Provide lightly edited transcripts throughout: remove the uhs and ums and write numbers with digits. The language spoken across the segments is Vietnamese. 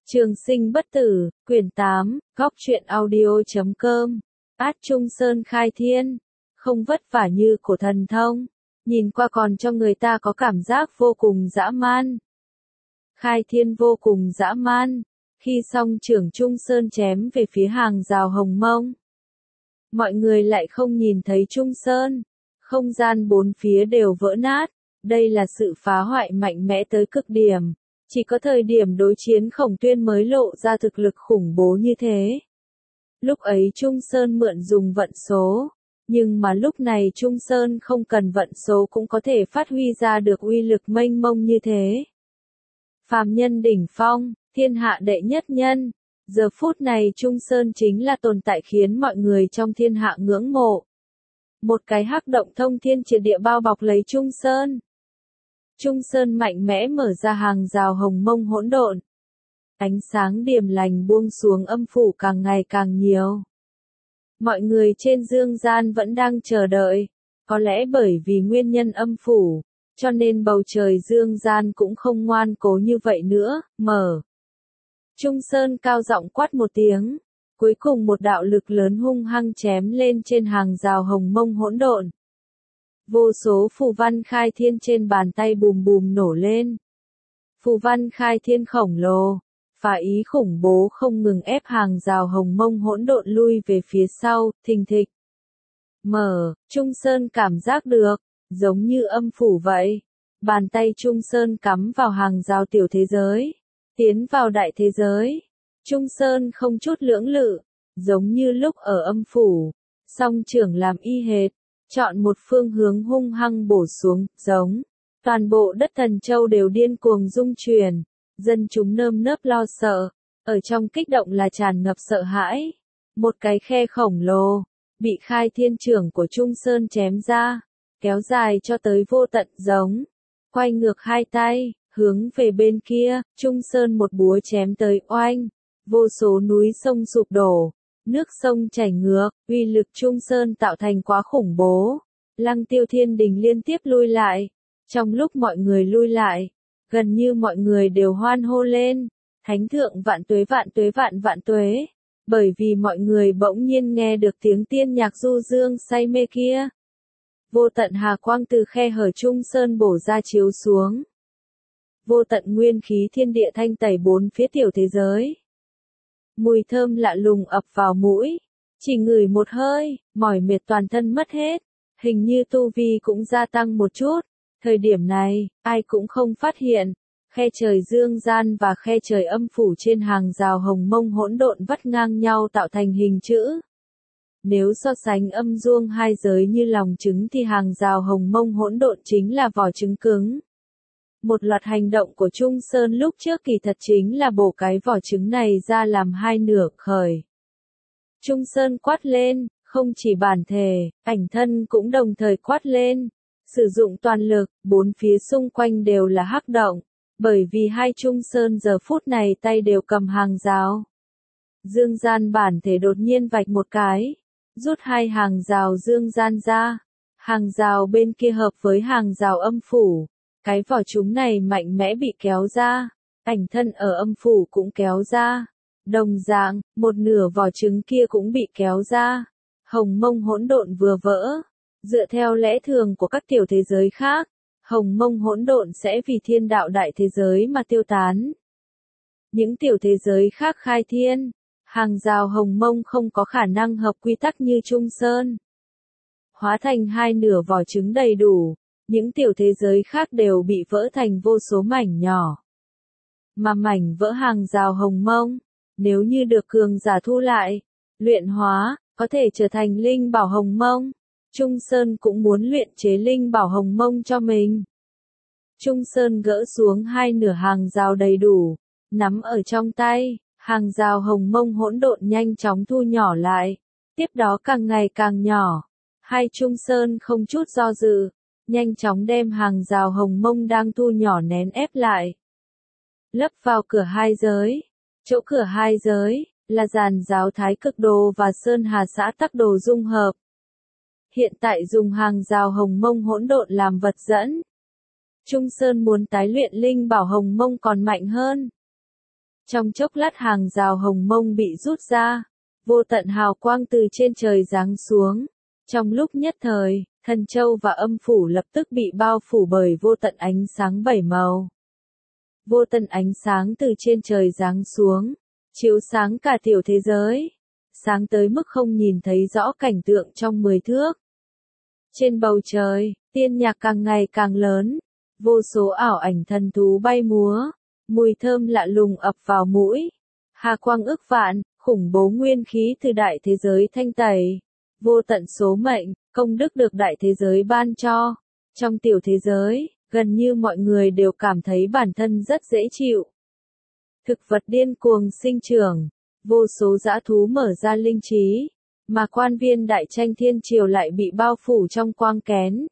Trường sinh bất tử, quyển 8, góc truyện audio.com. Át Trung Sơn khai thiên, không vất vả như cổ thần thông, nhìn qua còn cho người ta có cảm giác vô cùng dã man. Khai thiên vô cùng dã man, khi song trưởng Trung Sơn chém về phía hàng rào Hồng Mông. Mọi người lại không nhìn thấy Trung Sơn, không gian bốn phía đều vỡ nát, đây là sự phá hoại mạnh mẽ tới cực điểm. Chỉ có thời điểm đối chiến Khổng Tuyên mới lộ ra thực lực khủng bố như thế. Lúc ấy Trung Sơn mượn dùng vận số, nhưng mà lúc này Trung Sơn không cần vận số cũng có thể phát huy ra được uy lực mênh mông như thế. Phàm nhân đỉnh phong, thiên hạ đệ nhất nhân, giờ phút này Trung Sơn chính là tồn tại khiến mọi người trong thiên hạ ngưỡng mộ. Một cái hắc động thông thiên triệt địa bao bọc lấy Trung Sơn. Trung Sơn mạnh mẽ mở ra hàng rào Hồng Mông hỗn độn. Ánh sáng điềm lành buông xuống âm phủ càng ngày càng nhiều. Mọi người trên dương gian vẫn đang chờ đợi, có lẽ bởi vì nguyên nhân âm phủ, cho nên bầu trời dương gian cũng không ngoan cố như vậy nữa, mở. Trung Sơn cao giọng quát một tiếng, cuối cùng một đạo lực lớn hung hăng chém lên trên hàng rào Hồng Mông hỗn độn. Vô số phù văn khai thiên trên bàn tay bùm bùm nổ lên. Phù văn khai thiên khổng lồ, phá ý khủng bố không ngừng ép hàng rào Hồng Mông hỗn độn lui về phía sau, thình thịch. Mở, Trung Sơn cảm giác được, giống như âm phủ vậy. Bàn tay Trung Sơn cắm vào hàng rào tiểu thế giới, tiến vào đại thế giới. Trung Sơn không chút lưỡng lự, giống như lúc ở âm phủ, song trưởng làm y hệt. Chọn một phương hướng hung hăng bổ xuống, giống. Toàn bộ đất Thần Châu đều điên cuồng rung chuyển, dân chúng nơm nớp lo sợ, ở trong kích động là tràn ngập sợ hãi. Một cái khe khổng lồ, bị khai thiên trưởng của Trung Sơn chém ra, kéo dài cho tới vô tận giống. Quay ngược hai tay, hướng về bên kia, Trung Sơn một búa chém tới oanh, vô số núi sông sụp đổ. Nước sông chảy ngược, uy lực Trung Sơn tạo thành quá khủng bố. Lăng Tiêu Thiên Đình liên tiếp lui lại. Trong lúc mọi người lui lại, gần như mọi người đều hoan hô lên. Thánh thượng vạn tuế vạn tuế vạn vạn tuế. Bởi vì mọi người bỗng nhiên nghe được tiếng tiên nhạc du dương say mê kia. Vô tận hà quang từ khe hở Trung Sơn bổ ra chiếu xuống. Vô tận nguyên khí thiên địa thanh tẩy bốn phía tiểu thế giới. Mùi thơm lạ lùng ập vào mũi, chỉ ngửi một hơi, mỏi mệt toàn thân mất hết, hình như tu vi cũng gia tăng một chút. Thời điểm này, ai cũng không phát hiện, khe trời dương gian và khe trời âm phủ trên hàng rào Hồng Mông hỗn độn vắt ngang nhau tạo thành hình chữ. Nếu so sánh âm dương hai giới như lòng trứng thì hàng rào Hồng Mông hỗn độn chính là vỏ trứng cứng. Một loạt hành động của Trung Sơn lúc trước kỳ thật chính là bổ cái vỏ trứng này ra làm hai nửa khởi. Trung Sơn quát lên, không chỉ bản thể, ảnh thân cũng đồng thời quát lên. Sử dụng toàn lực, bốn phía xung quanh đều là hắc động, bởi vì hai Trung Sơn giờ phút này tay đều cầm hàng rào. Dương gian bản thể đột nhiên vạch một cái, rút hai hàng rào dương gian ra. Hàng rào bên kia hợp với hàng rào âm phủ. Cái vỏ trứng này mạnh mẽ bị kéo ra, ảnh thân ở âm phủ cũng kéo ra. Đồng dạng, một nửa vỏ trứng kia cũng bị kéo ra. Hồng Mông hỗn độn vừa vỡ. Dựa theo lẽ thường của các tiểu thế giới khác, Hồng Mông hỗn độn sẽ vì thiên đạo đại thế giới mà tiêu tán. Những tiểu thế giới khác khai thiên, hàng rào Hồng Mông không có khả năng hợp quy tắc như Trung Sơn. Hóa thành hai nửa vỏ trứng đầy đủ. Những tiểu thế giới khác đều bị vỡ thành vô số mảnh nhỏ. Mà mảnh vỡ hàng rào Hồng Mông, nếu như được cường giả thu lại, luyện hóa, có thể trở thành linh bảo Hồng Mông. Trung Sơn cũng muốn luyện chế linh bảo Hồng Mông cho mình. Trung Sơn gỡ xuống hai nửa hàng rào đầy đủ, nắm ở trong tay, hàng rào Hồng Mông hỗn độn nhanh chóng thu nhỏ lại, tiếp đó càng ngày càng nhỏ. Hai Trung Sơn không chút do dự. Nhanh chóng đem hàng rào Hồng Mông đang thu nhỏ nén ép lại. Lấp vào cửa hai giới. Chỗ cửa hai giới, là giàn giáo Thái Cực Đồ và Sơn Hà xã Tắc Đồ dung hợp. Hiện tại dùng hàng rào Hồng Mông hỗn độn làm vật dẫn. Trung Sơn muốn tái luyện linh bảo Hồng Mông còn mạnh hơn. Trong chốc lát hàng rào hồng mông bị rút ra, vô tận hào quang từ trên trời giáng xuống. Trong lúc nhất thời, Thần Châu và âm phủ lập tức bị bao phủ bởi vô tận ánh sáng bảy màu. Vô tận ánh sáng từ trên trời giáng xuống, chiếu sáng cả tiểu thế giới, sáng tới mức không nhìn thấy rõ cảnh tượng trong 10 thước. Trên bầu trời, tiên nhạc càng ngày càng lớn, vô số ảo ảnh thần thú bay múa, mùi thơm lạ lùng ập vào mũi. Hà quang ức vạn, khủng bố nguyên khí từ đại thế giới thanh tẩy, vô tận số mệnh, công đức được đại thế giới ban cho. Trong tiểu thế giới, gần như mọi người đều cảm thấy bản thân rất dễ chịu. Thực vật điên cuồng sinh trưởng, vô số dã thú mở ra linh trí, mà quan viên đại tranh thiên triều lại bị bao phủ trong quang kén.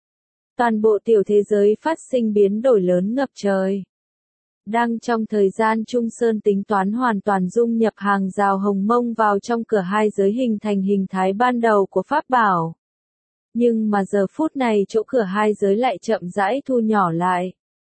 Toàn bộ tiểu thế giới phát sinh biến đổi lớn ngập trời. Đang trong thời gian Trung Sơn tính toán hoàn toàn dung nhập hàng rào hồng mông vào trong cửa hai giới hình thành hình thái ban đầu của pháp bảo. Nhưng mà giờ phút này chỗ cửa hai giới lại chậm rãi thu nhỏ lại.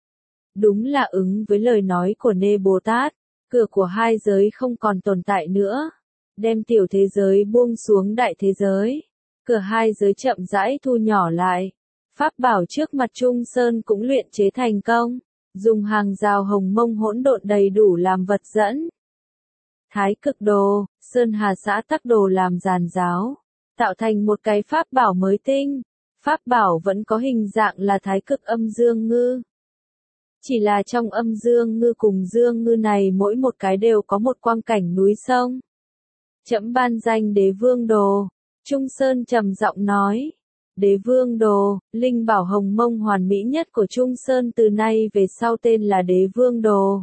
Đúng là ứng với lời nói của Nê Bồ Tát, cửa của hai giới không còn tồn tại nữa. Đem tiểu thế giới buông xuống đại thế giới. Cửa hai giới chậm rãi thu nhỏ lại. Pháp bảo trước mặt Trung Sơn cũng luyện chế thành công. Dùng hàng rào hồng mông hỗn độn đầy đủ làm vật dẫn. Thái cực đồ, Sơn Hà xã tắc đồ làm giàn giáo, tạo thành một cái pháp bảo mới tinh. Pháp bảo vẫn có hình dạng là thái cực âm dương ngư. Chỉ là trong âm dương ngư cùng dương ngư này mỗi một cái đều có một quang cảnh núi sông. Trẫm ban danh Đế Vương Đồ, Trung Sơn trầm giọng nói. Đế Vương Đồ, linh bảo hồng mông hoàn mỹ nhất của Trung Sơn từ nay về sau tên là Đế Vương Đồ.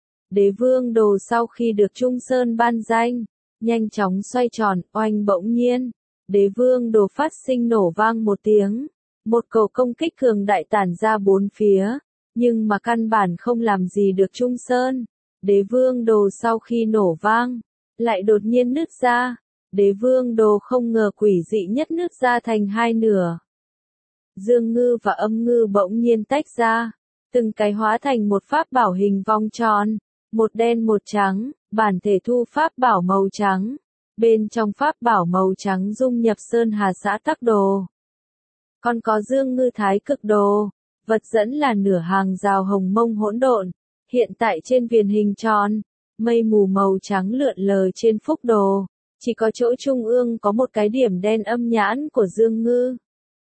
Đế Vương Đồ sau khi được Trung Sơn ban danh, nhanh chóng xoay tròn, oanh bỗng nhiên. Đế Vương Đồ phát sinh nổ vang một tiếng. Một cầu công kích cường đại tản ra bốn phía, nhưng mà căn bản không làm gì được Trung Sơn. Đế Vương Đồ sau khi nổ vang, lại đột nhiên nứt ra. Đế Vương Đồ không ngờ quỷ dị nhất nứt ra thành hai nửa. Dương ngư và âm ngư bỗng nhiên tách ra, từng cái hóa thành một pháp bảo hình vòng tròn, một đen một trắng, bản thể thu pháp bảo màu trắng. Bên trong pháp bảo màu trắng dung nhập Sơn Hà xã tắc đồ. Còn có dương ngư thái cực đồ, vật dẫn là nửa hàng rào hồng mông hỗn độn, hiện tại trên viền hình tròn, mây mù màu trắng lượn lờ trên phúc đồ. Chỉ có chỗ trung ương có một cái điểm đen âm nhãn của dương ngư.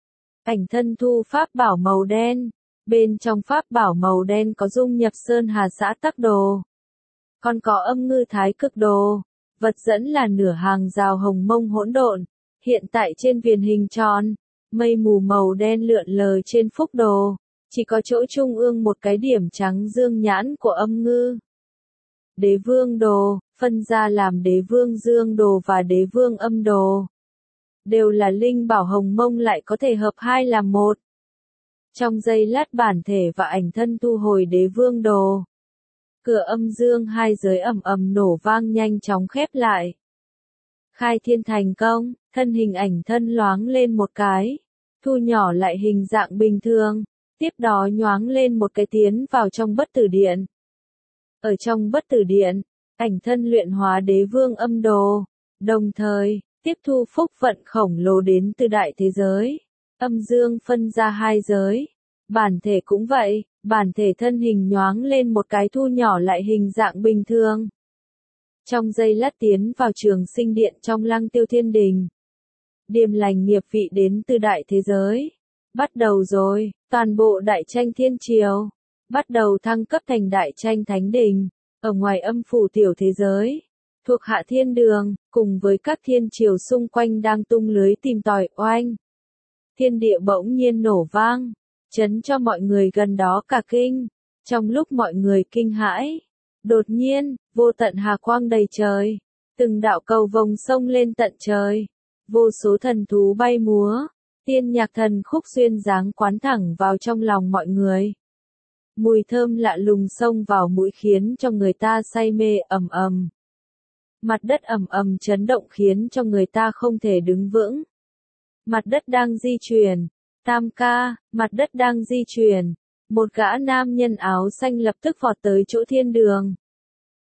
Ảnh thân thu pháp bảo màu đen. Bên trong pháp bảo màu đen có dung nhập Sơn Hà xã tắc đồ. Còn có âm ngư thái cực đồ. Vật dẫn là nửa hàng rào hồng mông hỗn độn. Hiện tại trên viền hình tròn, mây mù màu đen lượn lờ trên phúc đồ. Chỉ có chỗ trung ương một cái điểm trắng dương nhãn của âm ngư. Đế Vương Đồ, phân ra làm Đế Vương Dương Đồ và Đế Vương Âm Đồ. Đều là linh bảo hồng mông lại có thể hợp hai làm một. Trong giây lát bản thể và ảnh thân thu hồi Đế Vương Đồ. Cửa âm dương hai giới ầm ầm nổ vang nhanh chóng khép lại. Khai thiên thành công, thân hình ảnh thân loáng lên một cái. Thu nhỏ lại hình dạng bình thường. Tiếp đó nhoáng lên một cái tiến vào trong bất tử điện. Ở trong bất tử điện, ảnh thân luyện hóa Đế Vương Âm Đồ, đồng thời, tiếp thu phúc vận khổng lồ đến từ đại thế giới. Âm dương phân ra hai giới. Bản thể cũng vậy, bản thể thân hình nhoáng lên một cái thu nhỏ lại hình dạng bình thường. Trong giây lát tiến vào trường sinh điện trong Lăng Tiêu Thiên Đình. Điềm lành nghiệp vị đến từ đại thế giới. Bắt đầu rồi, toàn bộ đại tranh thiên triều. Bắt đầu thăng cấp thành đại tranh thánh đình. Ở ngoài âm phủ tiểu thế giới, thuộc hạ thiên đường, cùng với các thiên triều xung quanh đang tung lưới tìm tòi oanh. Thiên địa bỗng nhiên nổ vang, chấn cho mọi người gần đó cả kinh. Trong lúc mọi người kinh hãi, đột nhiên, vô tận hà quang đầy trời, từng đạo cầu vồng sông lên tận trời, vô số thần thú bay múa, tiên nhạc thần khúc xuyên dáng quán thẳng vào trong lòng mọi người. Mùi thơm lạ lùng xông vào mũi khiến cho người ta say mê ầm ầm. Mặt đất ầm ầm chấn động khiến cho người ta không thể đứng vững. Mặt đất đang di chuyển. Tam ca, mặt đất đang di chuyển. Một gã nam nhân áo xanh lập tức vọt tới chỗ thiên đường.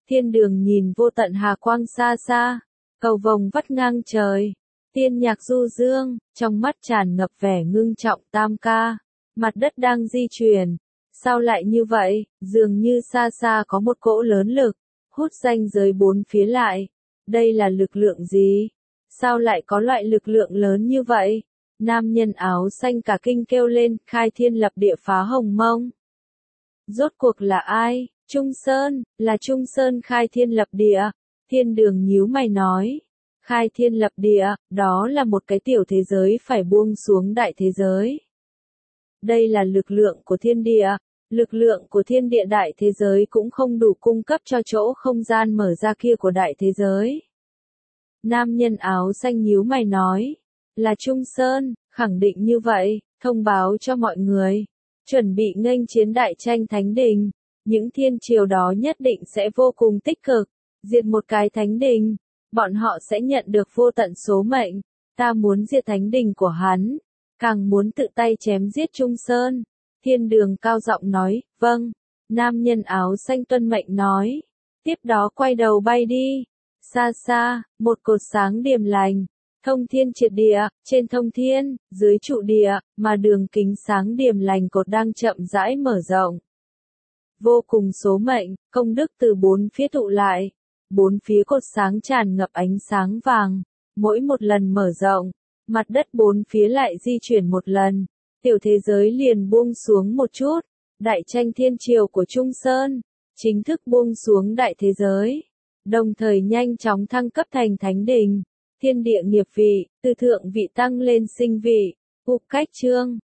Thiên đường nhìn vô tận hà quang xa xa, cầu vồng vắt ngang trời. Tiên nhạc du dương, trong mắt tràn ngập vẻ ngưng trọng tam ca. Mặt đất đang di chuyển. Sao lại như vậy, dường như xa xa có một cỗ lớn lực, hút ranh giới bốn phía lại. Đây là lực lượng gì? Sao lại có loại lực lượng lớn như vậy? Nam nhân áo xanh cả kinh kêu lên, khai thiên lập địa phá hồng mông. Rốt cuộc là ai? Trung Sơn, là Trung Sơn khai thiên lập địa. Thiên đường nhíu mày nói. Khai thiên lập địa, đó là một cái tiểu thế giới phải buông xuống đại thế giới. Đây là lực lượng của thiên địa. Lực lượng của thiên địa đại thế giới cũng không đủ cung cấp cho chỗ không gian mở ra kia của đại thế giới. Nam nhân áo xanh nhíu mày nói. Là Trung Sơn, khẳng định như vậy, thông báo cho mọi người. Chuẩn bị nghênh chiến đại tranh thánh đình. Những thiên triều đó nhất định sẽ vô cùng tích cực. Diệt một cái thánh đình. Bọn họ sẽ nhận được vô tận số mệnh. Ta muốn diệt thánh đình của hắn. Càng muốn tự tay chém giết Trung Sơn. Thiên đường cao giọng nói, vâng. Nam nhân áo xanh tuân mệnh nói. Tiếp đó quay đầu bay đi. Xa xa, một cột sáng điềm lành. Thông thiên triệt địa, trên thông thiên, dưới trụ địa, mà đường kính sáng điềm lành cột đang chậm rãi mở rộng. Vô cùng số mệnh, công đức từ bốn phía tụ lại. Bốn phía cột sáng tràn ngập ánh sáng vàng. Mỗi một lần mở rộng, mặt đất bốn phía lại di chuyển một lần. Tiểu thế giới liền buông xuống một chút. Đại tranh thiên triều của Trung Sơn, chính thức buông xuống đại thế giới. Đồng thời nhanh chóng thăng cấp thành thánh đình. Thiên địa nghiệp vị, từ thượng vị tăng lên sinh vị. Ục cách chương.